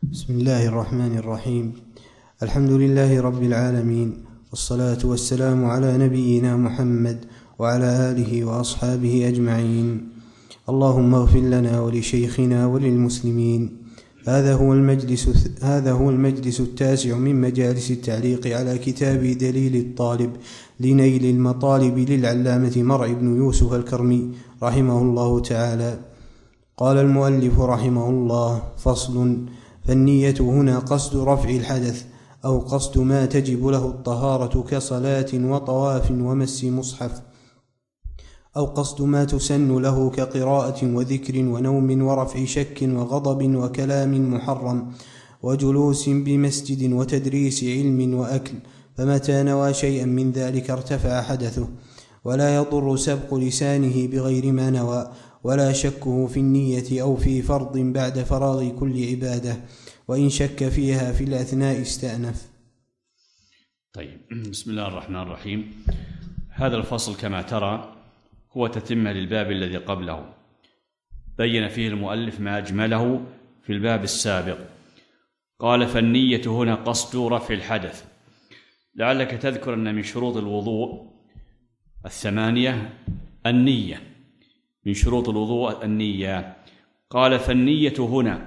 بسم الله الرحمن الرحيم. الحمد لله رب العالمين، والصلاة والسلام على نبينا محمد وعلى آله وأصحابه أجمعين. اللهم اغفر لنا ولشيخنا وللمسلمين. هذا هو المجلس التاسع من مجالس التعليق على كتاب دليل الطالب لنيل المطالب للعلامة مرعي بن يوسف الكرمي رحمه الله تعالى. قال المؤلف رحمه الله: فصل. فالنية هنا قصد رفع الحدث أو قصد ما تجب له الطهارة كصلاة وطواف ومس مصحف، أو قصد ما تسن له كقراءة وذكر ونوم ورفع شك وغضب وكلام محرم وجلوس بمسجد وتدريس علم وأكل، فمتى نوى شيئا من ذلك ارتفع حدثه، ولا يضر سبق لسانه بغير ما نوى، ولا شكه في النية أو في فرض بعد فراغ كل عبادة، وإن شك فيها في الأثناء استأنف. طيب، بسم الله الرحمن الرحيم. هذا الفصل كما ترى هو تتمة للباب الذي قبله، بين فيه المؤلف ما أجمله في الباب السابق. قال: فالنية هنا قصد رفع الحدث. لعلك تذكر أن من شروط الوضوء 8 النية، من شروط الوضوء النية. قال: فالنية هنا،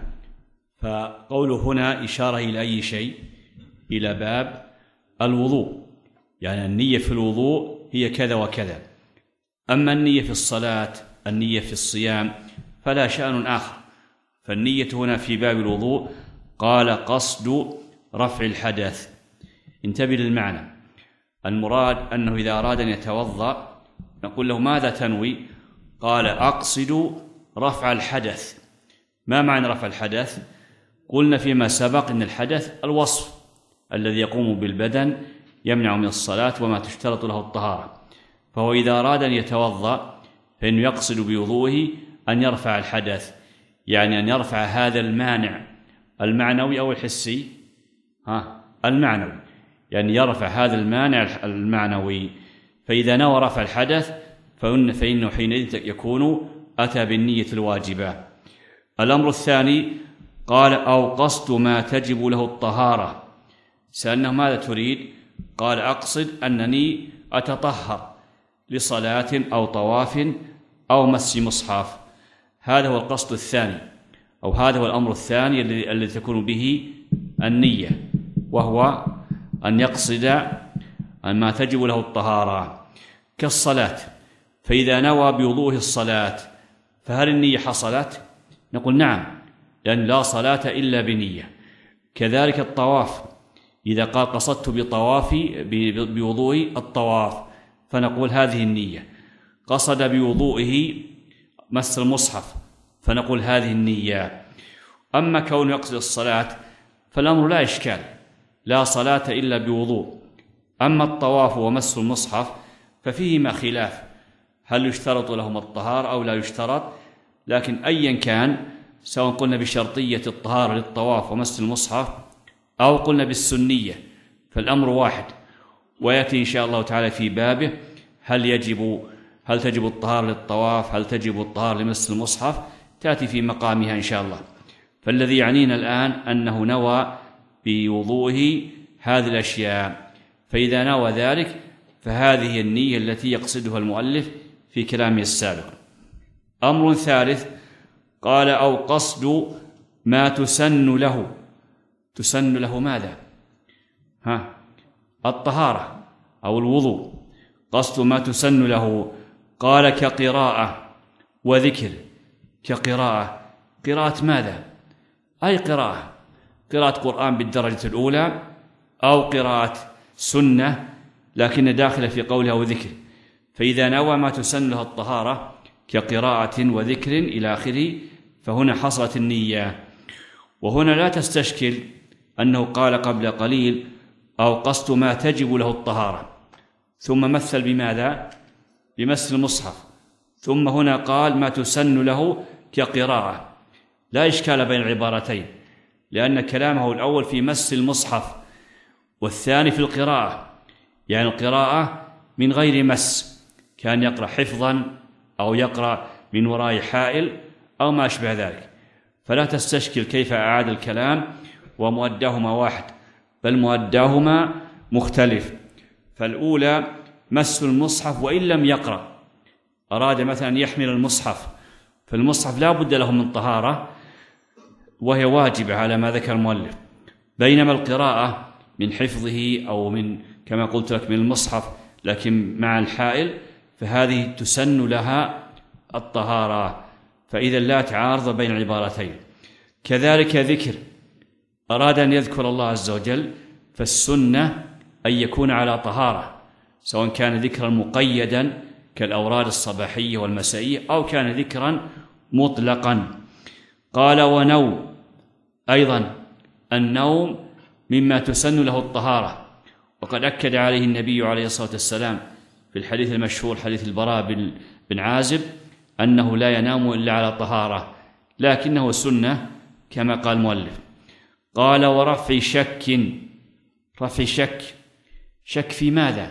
فقوله هنا إشارة إلى أي شيء؟ إلى باب الوضوء، يعني النية في الوضوء هي كذا وكذا. أما النية في الصلاة، النية في الصيام، فلا شأن آخر. فالنية هنا في باب الوضوء قال قصد رفع الحدث. انتبه للمعنى. المراد أنه إذا أراد أن يتوضأ نقول له: ماذا تنوي؟ قال: أقصد رفع الحدث. ما معنى رفع الحدث؟ قلنا فيما سبق أن الحدث الوصف الذي يقوم بالبدن يمنع من الصلاة وما تشترط له الطهارة. فهو إذا أراد أن يتوضأ فإنه يقصد بوضوءه أن يرفع الحدث، يعني أن يرفع هذا المانع المعنوي أو الحسي. المعنوي، يعني يرفع هذا المانع المعنوي. فإذا نوى رفع الحدث فإنه حينئذ يكون أتى بالنية الواجبة. الأمر الثاني قال: أو قصد ما تجب له الطهارة. سألناه: ماذا تريد؟ قال: أقصد أنني أتطهر لصلاة أو طواف أو مس مصحف. هذا هو القصد الثاني، أو هذا هو الأمر الثاني الذي تكون به النية، وهو أن يقصد ما تجب له الطهارة كالصلاة. فإذا نوى بوضوءه الصلاة فهل النية حصلت؟ نقول: نعم، لأن لا صلاة إلا بنية. كذلك الطواف، إذا قال: قصدت بطوافي بوضوء الطواف، فنقول: هذه النية. قصد بوضوئه مس المصحف، فنقول: هذه النية. أما كون يقصد الصلاة فالأمر لا إشكال، لا صلاة إلا بوضوء. أما الطواف ومس المصحف ففيهما خلاف، هل يشترط لهم الطهارة أو لا يشترط؟ لكن أيا كان، سواء قلنا بشرطية الطهارة للطواف ومس المصحف أو قلنا بالسنية، فالأمر واحد. ويأتي إن شاء الله تعالى في بابه هل تجب الطهارة للطواف، هل تجب الطهارة لمس المصحف، تأتي في مقامها إن شاء الله. فالذي يعنينا الآن أنه نوى بوضوءه هذه الأشياء، فإذا نوى ذلك فهذه النية التي يقصدها المؤلف في كلامه السابق. أمر ثالث قال: أو قصد ما تسن له. تسن له ماذا؟ الطهارة أو الوضوء. قصد ما تسن له قال: كقراءة وذكر. كقراءة، قراءة ماذا؟ أي قراءة قرآن بالدرجة الأولى، أو قراءة سنة لكن داخلة في قولها وذكر. فإذا نوى ما تسن له الطهارة كقراءة وذكر إلى آخره فهنا حصلت النية. وهنا لا تستشكل أنه قال قبل قليل: أو قصد ما تجب له الطهارة، ثم مثل بماذا؟ بمس المصحف، ثم هنا قال ما تسن له كقراءة. لا إشكال بين العبارتين، لأن كلامه الأول في مس المصحف والثاني في القراءة، يعني القراءة من غير مس، كان يقرأ حفظا أو يقرأ من وراء حائل أو ما أشبه ذلك. فلا تستشكل كيف أعاد الكلام ومؤداهما واحد، بل مؤداهما مختلف. فالأولى مس المصحف وإن لم يقرأ، أراد مثلا يحمل المصحف، فالمصحف لا بد له من طهارة وهي واجبة على ما ذكر المؤلف، بينما القراءة من حفظه أو من كما قلت لك من المصحف لكن مع الحائل فهذه تسن لها الطهارة، فإذا لا تعارض بين العبارتين. كذلك ذكر، أراد أن يذكر الله عز وجل فالسنة أن يكون على طهارة، سواء كان ذكرا مقيدا كالأوراد الصباحية والمسائية أو كان ذكرا مطلقا. قال ونوم، أيضا النوم مما تسن له الطهارة، وقد أكد عليه النبي عليه الصلاة والسلام في الحديث المشهور حديث البراء بن عازب أنه لا ينام إلا على طهارة، لكنه سنة كما قال المؤلف. قال ورفع شك، رفع شك في ماذا؟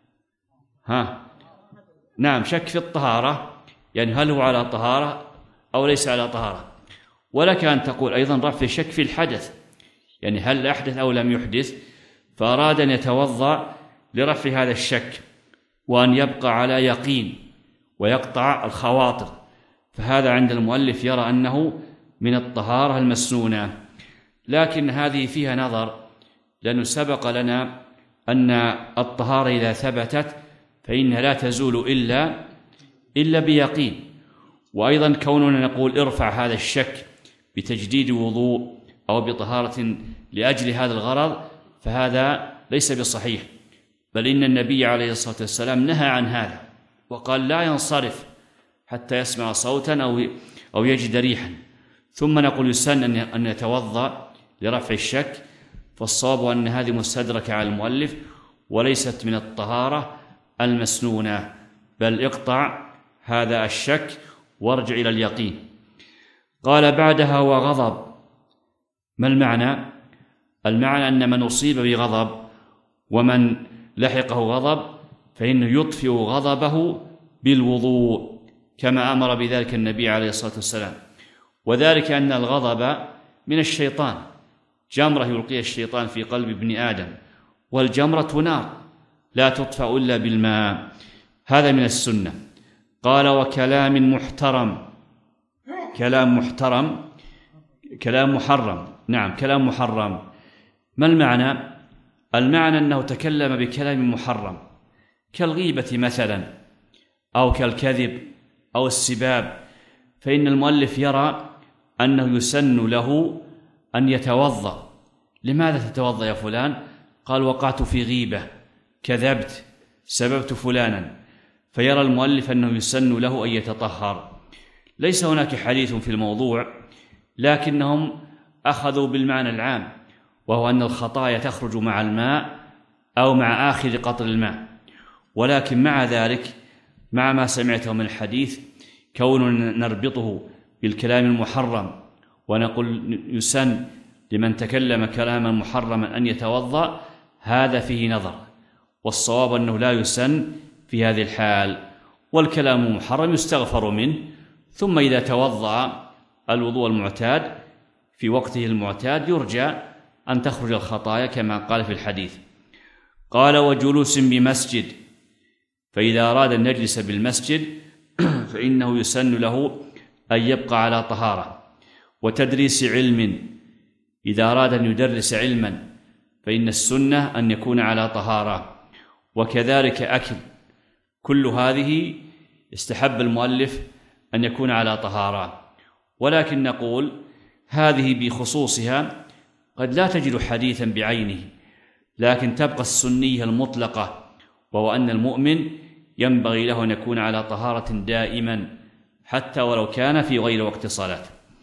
نعم، شك في الطهارة، يعني هل هو على طهارة أو ليس على طهارة. ولك أن تقول أيضا رفع شك في الحدث، يعني هل أحدث أو لم يحدث، فأراد أن يتوضأ لرفع هذا الشك وأن يبقى على يقين ويقطع الخواطر، فهذا عند المؤلف يرى أنه من الطهارة المسنونة. لكن هذه فيها نظر، لأنه سبق لنا أن الطهارة إذا ثبتت فإنها لا تزول إلا بيقين. وأيضا كوننا نقول ارفع هذا الشك بتجديد وضوء أو بطهارة لأجل هذا الغرض فهذا ليس بصحيح، بل إن النبي عليه الصلاة والسلام نهى عن هذا وقال لا ينصرف حتى يسمع صوتا أو يجد ريحا. ثم نقول يسن أن يتوضأ لرفع الشك، فالصواب أن هذه مستدركة على المؤلف وليست من الطهارة المسنونة، بل اقطع هذا الشك وارجع إلى اليقين. قال بعدها وغضب، ما المعنى؟ المعنى أن من أصيب بغضب ومن لحقه غضب فإنه يطفئ غضبه بالوضوء كما أمر بذلك النبي عليه الصلاة والسلام، وذلك أن الغضب من الشيطان، جمرة يلقيها الشيطان في قلب ابن آدم، والجمرة نار لا تطفأ إلا بالماء، هذا من السنة. قال وكلام محترم، كلام محرم، نعم كلام محرم. ما المعنى؟ المعنى أنه تكلم بكلام محرم كالغيبة مثلا أو كالكذب أو السباب، فإن المؤلف يرى أنه يسن له أن يتوضأ. لماذا تتوضأ يا فلان؟ قال وقعت في غيبة، كذبت، سببت فلانا، فيرى المؤلف أنه يسن له أن يتطهر. ليس هناك حديث في الموضوع، لكنهم أخذوا بالمعنى العام، وهو أن الخطايا تخرج مع الماء أو مع آخر قطر الماء. ولكن مع ذلك، مع ما سمعته من الحديث، كوننا نربطه بالكلام المحرم ونقول يسن لمن تكلم كلاما محرما أن يتوضأ، هذا فيه نظر، والصواب أنه لا يسن في هذه الحال، والكلام المحرم يستغفر منه، ثم إذا توضأ الوضوء المعتاد في وقته المعتاد يرجى أن تخرج الخطايا كما قال في الحديث. قال وجلوس بمسجد، فإذا أراد أن يجلس بالمسجد فإنه يسن له أن يبقى على طهارة. وتدريس علم، إذا أراد أن يدرس علما فإن السنة أن يكون على طهارة. وكذلك أكل، كل هذه استحب المؤلف أن يكون على طهارة. ولكن نقول هذه بخصوصها قد لا تجد حديثا بعينه، لكن تبقى السنية المطلقة، وهو أن المؤمن ينبغي له أن يكون على طهارة دائما حتى ولو كان في غير وقت صلاة.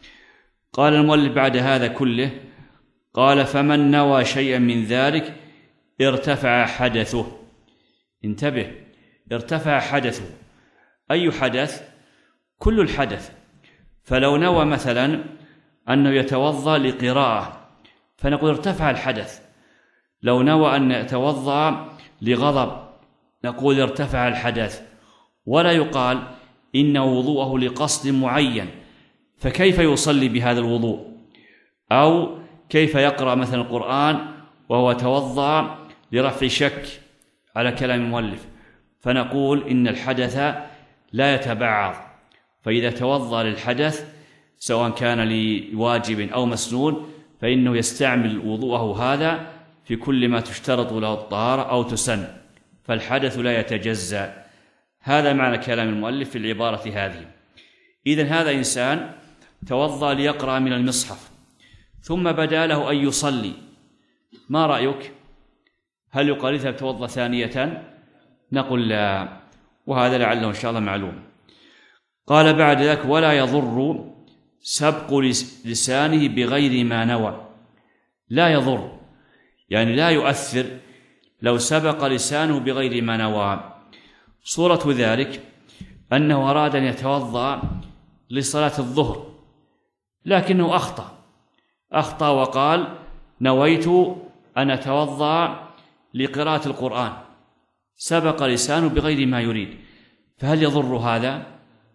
قال المؤلف بعد هذا كله، قال فمن نوى شيئا من ذلك ارتفع حدثه. انتبه، ارتفع حدثه. أي حدث؟ كل الحدث. فلو نوى مثلا أنه يتوضأ لقراءة فنقول ارتفع الحدث. لو نوى أن يتوضأ لغضب نقول ارتفع الحدث. ولا يقال إن وضوءه لقصد معين، فكيف يصلي بهذا الوضوء؟ أو كيف يقرأ مثلا القرآن وهو توضأ لرفع شك على كلام المؤلف؟ فنقول إن الحدث لا يتبعض، فإذا توضأ للحدث سواء كان لواجب أو مسنون فإنه يستعمل وضوءه هذا في كل ما تشترط له الطهارة أو تسن، فالحدث لا يتجزأ. هذا معنى كلام المؤلف في العبارة هذه. إذن هذا إنسان توضأ ليقرأ من المصحف ثم بدا له أن يصلي، ما رأيك؟ هل يقال اذهب توضأ ثانية؟ نقول لا، وهذا لعله إن شاء الله معلوم. قال بعد ذلك: ولا يضر سبق لسانه بغير ما نوى. لا يضر يعني لا يؤثر لو سبق لسانه بغير ما نوى. صورة ذلك أنه أراد أن يتوضأ لصلاة الظهر لكنه أخطأ وقال: نويت أن أتوضأ لقراءة القرآن، سبق لسانه بغير ما يريد، فهل يضر هذا؟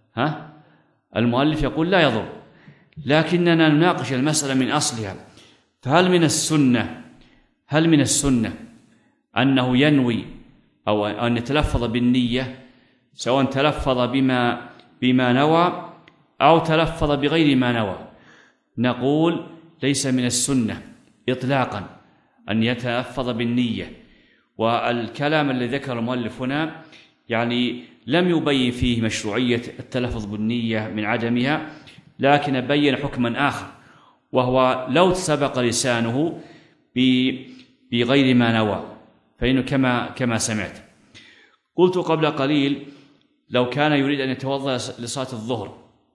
المؤلف يقول لا يضر، لكننا نناقش المسألة من أصلها. فهل من السنة أنه ينوي أو أن يتلفظ بالنية، سواء تلفظ بما نوى أو تلفظ بغير ما نوى؟ نقول ليس من السنة إطلاقا أن يتلفظ بالنية. والكلام الذي ذكر المؤلف هنا يعني لم يبين فيه مشروعية التلفظ بالنية من عدمها، لكن بين حكما آخر، وهو لو سبق لسانه بغير ما نوى فإنه كما سمعت. قلت قبل قليل لو كان يريد أن يتوضأ لصلاة الظهر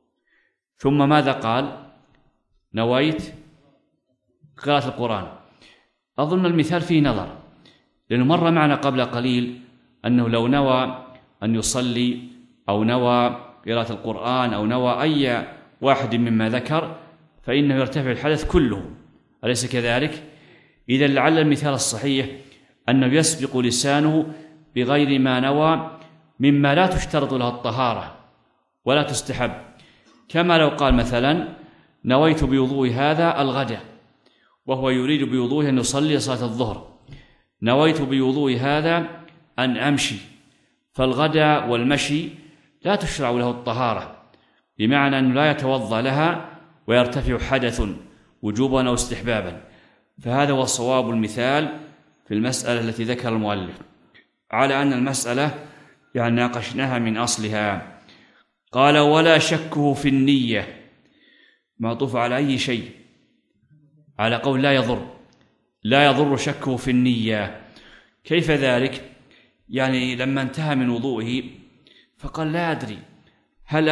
ثم ماذا قال؟ نويت قراءة القرآن. أظن المثال فيه نظر، لأنه مر معنا قبل قليل أنه لو نوى أن يصلي أو نوى قراءة القرآن أو نوى أي واحد مما ذكر فإنه يرتفع الحدث كله، أليس كذلك؟ إذا لعل المثال الصحيح أنه يسبق لسانه بغير ما نوى مما لا تشترط له الطهارة ولا تستحب، كما لو قال مثلا: نويت بوضوء هذا الغد، وهو يريد بوضوءه أن يصلي صلاة الظهر. نويت بوضوء هذا أن أمشي، فالغداء والمشي لا تشرع له الطهارة، بمعنى أنه لا يتوضأ لها ويرتفع حدث وجوبا أو استحبابا. فهذا هو صواب المثال في المسألة التي ذكر المؤلف، على أن المسألة يعني ناقشناها من أصلها. قال: ولا شكه في النية، معطوف على أي شيء؟ على قول لا يضر شكه في النية. كيف ذلك؟ يعني لما انتهى من وضوئه فقال: لا أدري هل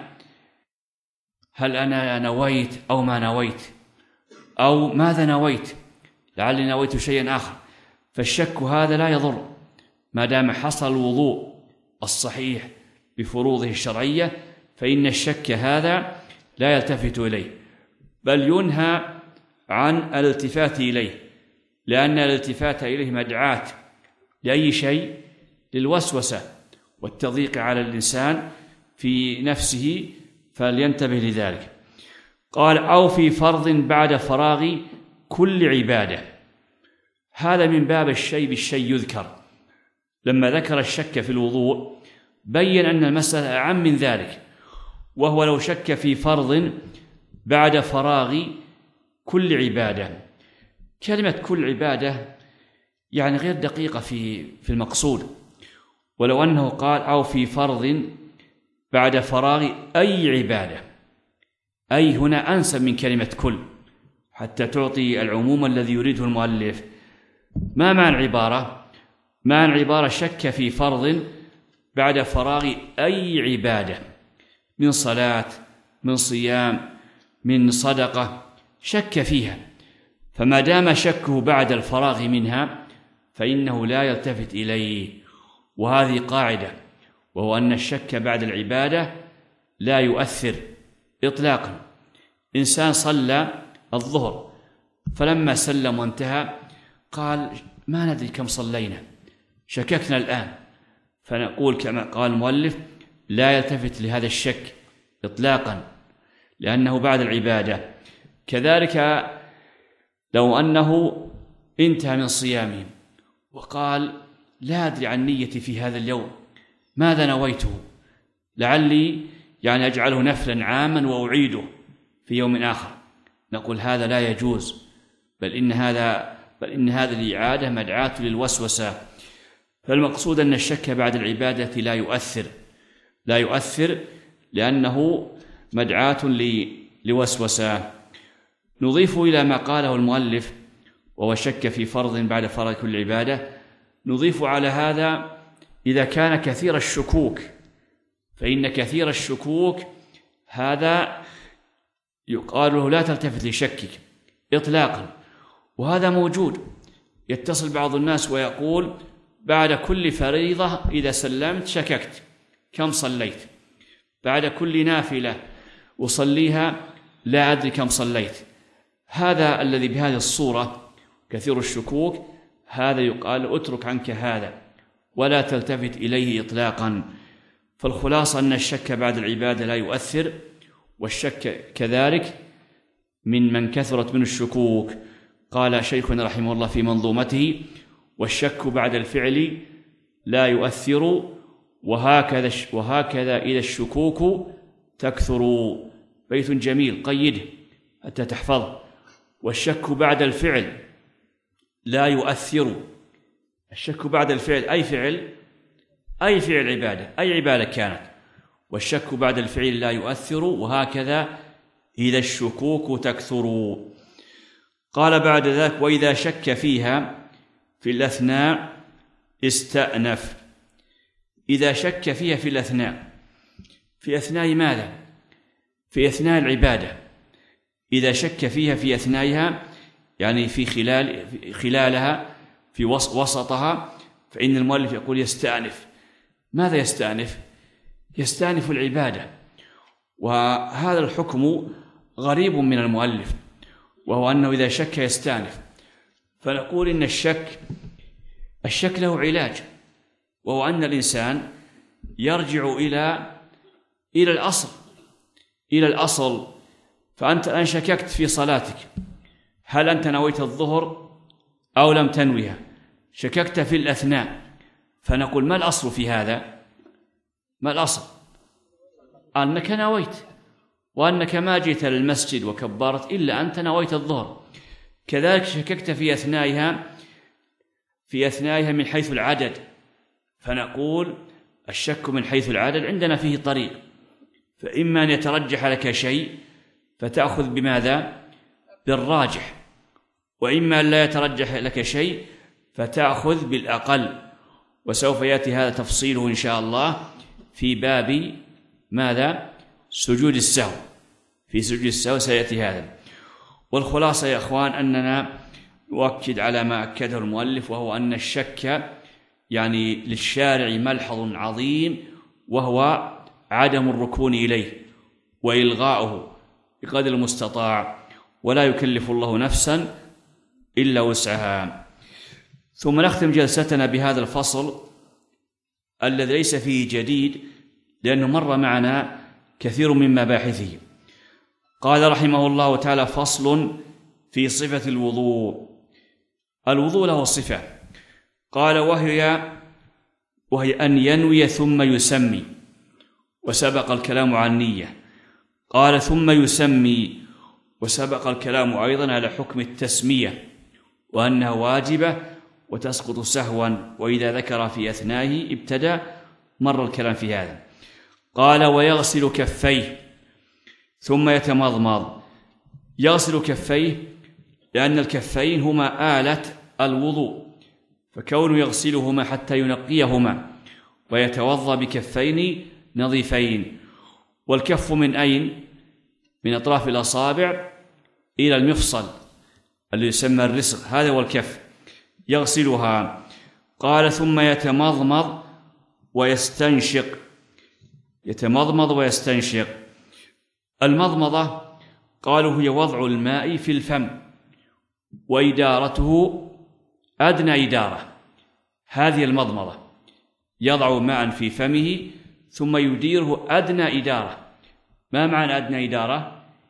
أنا نويت أو ما نويت، أو ماذا نويت، لعلي نويت شيئا آخر. فالشك هذا لا يضر ما دام حصل الوضوء الصحيح بفروضه الشرعية، فإن الشك هذا لا يلتفت إليه، بل ينهى عن الالتفات إليه، لأن الالتفات إليه مدعاة لأي شيء؟ للوسوسة والتضييق على الإنسان في نفسه، فلينتبه لذلك. قال: أو في فرض بعد فراغ كل عبادة. هذا من باب الشيء بالشيء يذكر. لما ذكر الشك في الوضوء بين أن المسألة أعم من ذلك، وهو لو شك في فرض بعد فراغ كل عبادة. كلمة كل عبادة يعني غير دقيقة في المقصود، ولو أنه قال: أو في فرض بعد فراغ أي عبادة، أي هنا أنسب من كلمة كل، حتى تعطي العموم الذي يريده المؤلف. ما معنى العبارة؟ معنى العبارة: شك في فرض بعد فراغ أي عبادة، من صلاة، من صيام، من صدقة، شك فيها، فما دام شكه بعد الفراغ منها فإنه لا يلتفت إليه. وهذه قاعدة، وهو أن الشك بعد العبادة لا يؤثر إطلاقا. إنسان صلى الظهر فلما سلم وانتهى قال: ما ندري كم صلينا، شككنا الآن. فنقول كما قال المؤلف: لا يلتفت لهذا الشك إطلاقا، لأنه بعد العبادة. كذلك لو أنه انتهى من صيامه وقال لا أدري عن نيتي في هذا اليوم، ماذا نويته؟ لعلي أجعله نفلا عاما وأعيده في يوم آخر، نقول هذا لا يجوز، بل إن هذا الإعادة مدعاة للوسوسة. فالمقصود أن الشك بعد العبادة لا يؤثر لأنه مدعاة لوسوسة. نضيف إلى ما قاله المؤلف وهو شك في فرض بعد فرض كل عبادة، نضيف على هذا إذا كان كثير الشكوك، فإن كثير الشكوك هذا يقال له لا تلتفت لشكك إطلاقا، وهذا موجود. يتصل بعض الناس ويقول بعد كل فريضة إذا سلمت شككت كم صليت، بعد كل نافلة أصليها لا أدري كم صليت. هذا الذي بهذه الصورة كثير الشكوك، هذا يقال اترك عنك هذا ولا تلتفت إليه إطلاقا. فالخلاصة أن الشك بعد العبادة لا يؤثر، والشك كذلك من كثرت من الشكوك. قال شيخنا رحمه الله في منظومته: والشك بعد الفعل لا يؤثر، وهكذا إذا الشكوك تكثر. بيت جميل قيده حتى تحفظه: والشك بعد الفعل لا يؤثر. الشك بعد الفعل أي فعل عبادة، أي عبادة كانت، والشك بعد الفعل لا يؤثر، وهكذا إذا الشكوك تكثر. قال بعد ذلك: وإذا شك فيها في الأثناء استأنف. إذا شك فيها في الأثناء، في أثناء ماذا؟ في أثناء العبادة. إذا شك فيها في أثنائها في خلالها في وسطها، فإن المؤلف يقول يستأنف. ماذا يستأنف؟ يستأنف العبادة. وهذا الحكم غريب من المؤلف، وهو أنه إذا شك يستأنف. فنقول إن الشك له علاج، وهو أن الإنسان يرجع إلى الأصل. فأنت الآن شككت في صلاتك، هل أنت نويت الظهر أو لم تنويها؟ شككت في الأثناء، فنقول ما الأصل في هذا؟ ما الأصل؟ أنك نويت، وأنك ما جئت للمسجد وكبرت إلا أنت نويت الظهر. كذلك شككت في أثنائها من حيث العدد، فنقول الشك من حيث العدد عندنا فيه طريق، فإما أن يترجح لك شيء فتأخذ بماذا؟ بالراجح، وإما أن لا يترجح لك شيء فتأخذ بالأقل. وسوف يأتي هذا تفصيله إن شاء الله في باب ماذا؟ سجود السهو. في سجود السهو سيأتي هذا. والخلاصة يا أخوان أننا نؤكد على ما أكده المؤلف، وهو أن الشك للشارع ملحظ عظيم، وهو عدم الركون إليه وإلغاؤه بقدر المستطاع، ولا يكلف الله نفسا إلا وسعها. ثم نختم جلستنا بهذا الفصل الذي ليس فيه جديد، لأنه مر معنا كثير من مباحثه. قال رحمه الله تعالى: فصل في صفة الوضوء. الوضوء له صفة، قال وهي أن ينوي ثم يسمي، وسبق الكلام عن النية. قال ثم يسمي، وسبق الكلام أيضا على حكم التسمية، وأنها واجبة وتسقط سهوا، وإذا ذكر في أثنائه ابتدى، مر الكلام في هذا. قال ويغسل كفيه ثم يتمضمض. يغسل كفيه لأن الكفين هما آلة الوضوء، فكونه يغسلهما حتى ينقيهما ويتوضأ بكفين نظيفين. والكف من أين؟ من أطراف الأصابع إلى المفصل الذي يسمى الرسغ، هذا هو الكف، يغسلها. قال ثم يتمضمض ويستنشق. يتمضمض ويستنشق. المضمضة قالوا هي وضع الماء في الفم وإدارته أدنى إدارة، هذه المضمضة، يضع ماء في فمه ثم يديره أدنى إدارة. ما معنى أدنى إدارة؟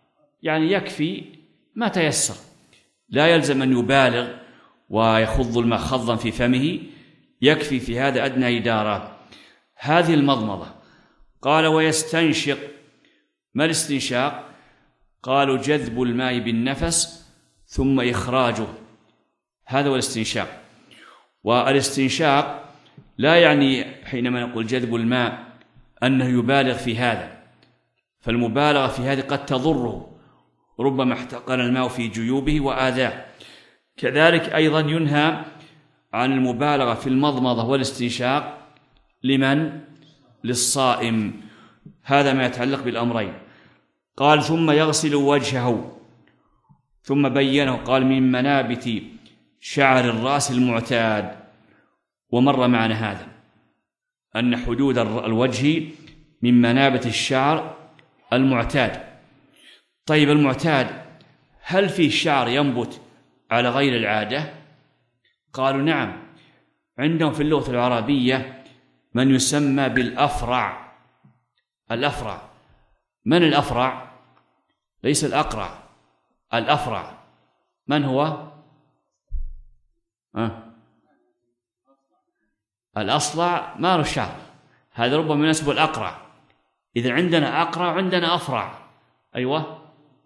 يعني يكفي ما تيسر، لا يلزم أن يبالغ ويخض الماء خضا في فمه، يكفي في هذا أدنى إدارات. هذه المضمضة. قال ويستنشق. ما الاستنشاق؟ قالوا جذب الماء بالنفس ثم إخراجه، هذا هو الاستنشاق. والاستنشاق لا يعني حينما نقول جذب الماء أنه يبالغ في هذا، فالمبالغة في هذه قد تضره، ربما احتقن الماء في جيوبه وآذاه. كذلك أيضا ينهى عن المبالغة في المضمضة والاستنشاق لمن؟ للصائم. هذا ما يتعلق بالأمرين. قال ثم يغسل وجهه، ثم بينه قال من منابت شعر الرأس المعتاد. ومر معنا هذا أن حدود الوجه من منابت الشعر المعتاد. طيب المعتاد، هل في شعر ينبت على غير العادة؟ قالوا نعم، عندهم في اللغة العربية من يسمى بالأفرع. الأفرع، من الأفرع؟ ليس الأقرع، الأفرع من هو؟ الأصلع ما له شعر، هذا ربما يناسب الأقرع. إذا عندنا أقرع عندنا أفرع. أيوة،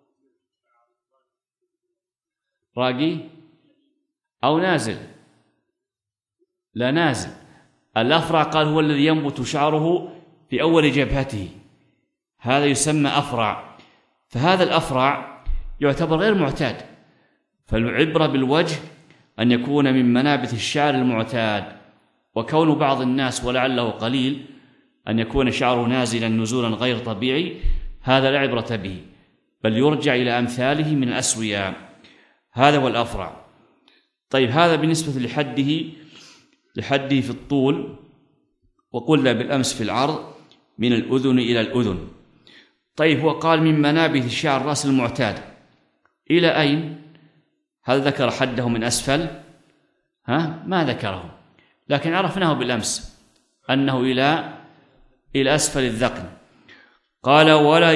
راقي أو نازل؟ لا، نازل. الأفرع قال هو الذي ينبت شعره في أول جبهته، هذا يسمى أفرع. فهذا الأفرع يعتبر غير معتاد، فالعبرة بالوجه أن يكون من منابت الشعر المعتاد. وكون بعض الناس ولعله قليل أن يكون شعره نازلا نزولا غير طبيعي، هذا لا عبرة به، بل يرجع إلى أمثاله من الأسوياء. هذا هو الأفرع. طيب هذا بالنسبة لحده في الطول، وقلنا بالأمس في العرض من الأذن إلى الأذن. طيب هو قال من منابت شعر الرأس المعتاد إلى أين؟ هل ذكر حده من أسفل؟ ما ذكره، لكن عرفناه بالأمس أنه إلى أسفل الذقن. قال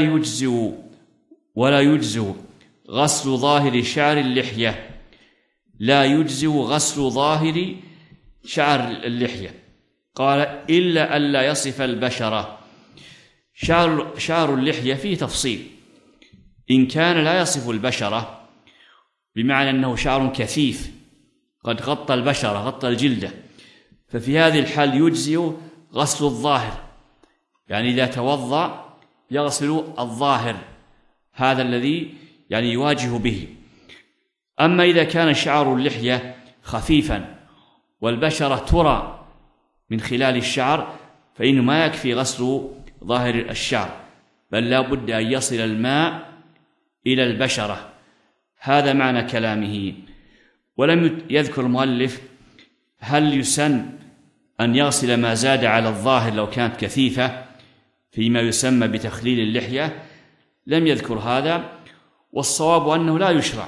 ولا يجزئ غسل ظاهر شعر اللحية. لا يجزئ غسل ظاهر شعر اللحية، قال إلا ألا يصف البشرة. شعر اللحية فيه تفصيل، إن كان لا يصف البشرة بمعنى أنه شعر كثيف قد غطى البشرة، غطى الجلدة، ففي هذه الحال يجزئ غسل الظاهر، يعني إذا توضأ يغسل الظاهر، هذا الذي يعني يواجه به. أما إذا كان شعر اللحية خفيفا والبشرة ترى من خلال الشعر، فإنه ما يكفي غسل ظاهر الشعر، بل لا بد أن يصل الماء إلى البشرة. هذا معنى كلامه. ولم يذكر المؤلف هل يسن أن يغسل ما زاد على الظاهر لو كانت كثيفة فيما يسمى بتخليل اللحية، لم يذكر هذا. والصواب أنه لا يشرع،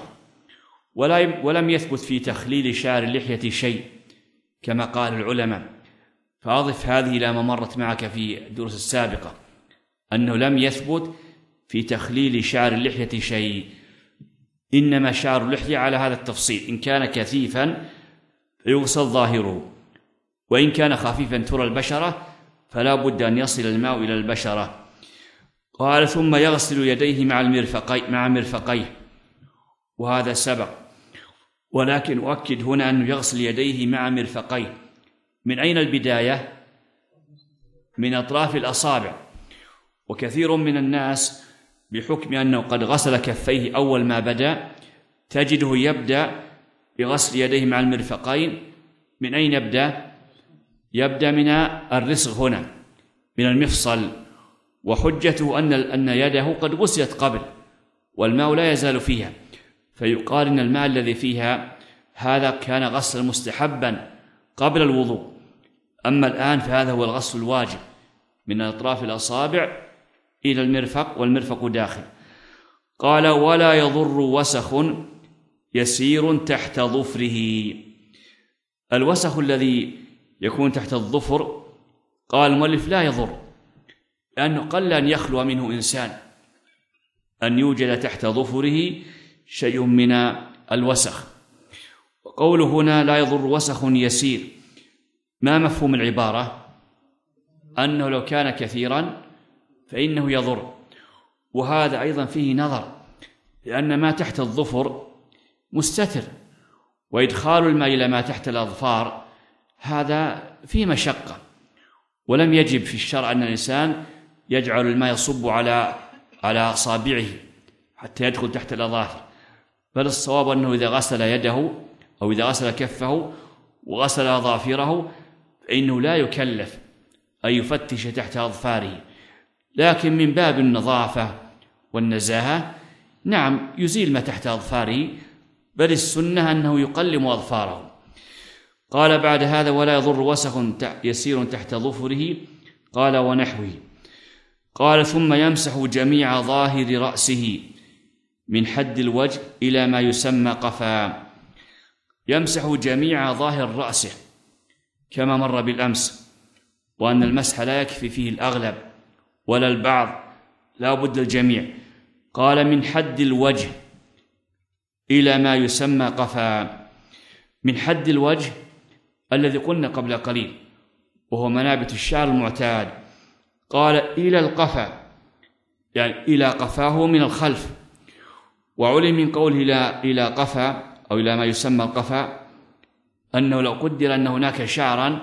ولم يثبت في تخليل شعر اللحية شيء كما قال العلماء. فأضف هذه إلى ما مرت معك في الدروس السابقة، أنه لم يثبت في تخليل شعر اللحية شيء، إنما شعر اللحية على هذا التفصيل، إن كان كثيفا فيغسل ظاهره، وإن كان خفيفا ترى البشرة فلا بد أن يصل الماء إلى البشرة. قال ثم يغسل يديه مع مرفقيه، وهذا سبق، ولكن أؤكد هنا أنه يغسل يديه مع مرفقيه. من أين البداية؟ من أطراف الأصابع. وكثير من الناس بحكم أنه قد غسل كفيه أول ما بدأ تجده يبدأ بغسل يديه مع المرفقين. من أين يبدأ؟ يبدأ من الرسغ هنا، من المفصل، وحجته أن يده قد غسلت قبل والماء لا يزال فيها، فيقال إن الماء الذي فيها هذا كان غسل مستحبا قبل الوضوء، أما الآن فهذا هو الغسل الواجب من أطراف الأصابع إلى المرفق، والمرفق داخل. قال ولا يضر وسخ يسير تحت ظفره. الوسخ الذي يكون تحت الظفر قال المؤلف لا يضر، لأنه قل أن يخلو منه إنسان، أن يوجد تحت ظفره شيء من الوسخ. وقوله هنا لا يضر وسخ يسير، ما مفهوم العبارة؟ أنه لو كان كثيرا فإنه يضر، وهذا أيضا فيه نظر، لأن ما تحت الظفر مستتر، وإدخال الماء إلى ما تحت الأظفار هذا فيه مشقة، ولم يجب في الشرع أن الإنسان يجعل الماء يصب على أصابعه حتى يدخل تحت الأظافر، بل الصواب أنه إذا غسل يده أو إذا غسل كفه وغسل أظافره فإنه لا يكلف أن يفتش تحت أظفاره، لكن من باب النظافة والنزاهة نعم يزيل ما تحت أظفاره، بل السنة أنه يقلم أظفاره. قال بعد هذا ولا يضر وسخ يسير تحت ظفره، قال ونحوه. قال ثم يمسح جميع ظاهر رأسه من حد الوجه إلى ما يسمى قفا، يمسح جميع ظاهر رأسه كما مر بالأمس، وأن المسح لا يكفي فيه الأغلب ولا البعض، لا بد الجميع. قال من حد الوجه إلى ما يسمى قفا، من حد الوجه الذي قلنا قبل قليل وهو منابت الشعر المعتاد، قال إلى القفا يعني إلى قفاه من الخلف، وعلم من قوله إلى قفا أو إلى ما يسمى القفا أنه لو قدر أن هناك شعرا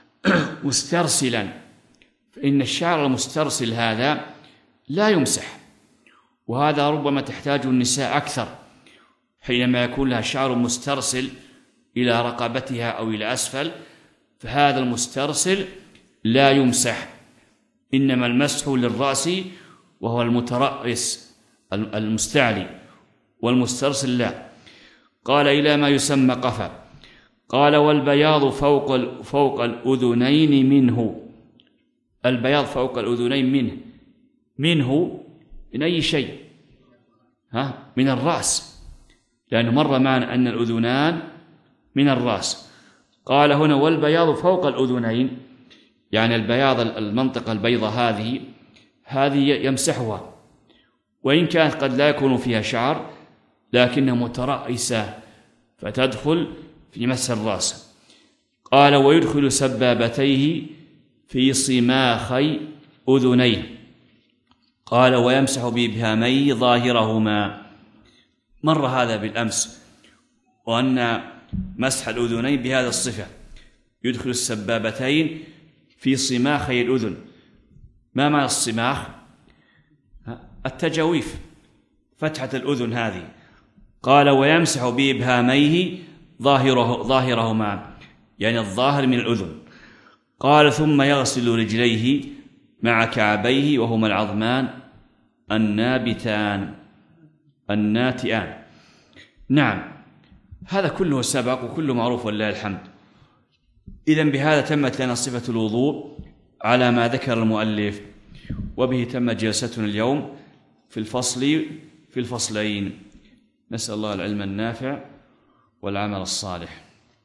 مسترسلا فإن الشعر المسترسل هذا لا يمسح، وهذا ربما تحتاج النساء أكثر حينما يكون لها شعر مسترسل إلى رقبتها أو إلى أسفل، فهذا المسترسل لا يمسح، إنما المسح للرأس وهو المترأس المستعلي، والمسترسل لا. قال إلى ما يسمى قفا. قال والبياض فوق الأذنين منه، البياض فوق الأذنين منه من أي شيء؟ من الرأس، لأنه مر معنا أن الأذنان من الرأس. قال هنا والبياض فوق الأذنين، يعني البياض المنطقة البيضة هذه يمسحها، وإن كانت قد لا يكون فيها شعر لكنها مترأسة فتدخل في مسح الرأس. قال ويدخل سبابتيه في صماخي أذنيه. قال ويمسح بإبهاميه ظاهرهما، مر هذا بالأمس، وأن مسح الأذنين بهذا الصفة، يدخل السبابتين في صماخي الأذن. ما معنى الصماخ؟ التجاويف، فتحة الأذن هذه. قال ويمسح بإبهاميه ظاهرهما، يعني الظاهر من الأذن. قال ثم يغسل رجليه مع كعبيه وهما العظمان الناتئان. نعم هذا كله سبق وكله معروف ولله الحمد. إذن بهذا تمت لنا صفة الوضوء على ما ذكر المؤلف، وبه تمت جلستنا اليوم في الفصلين. نسأل الله العلم النافع والعمل الصالح.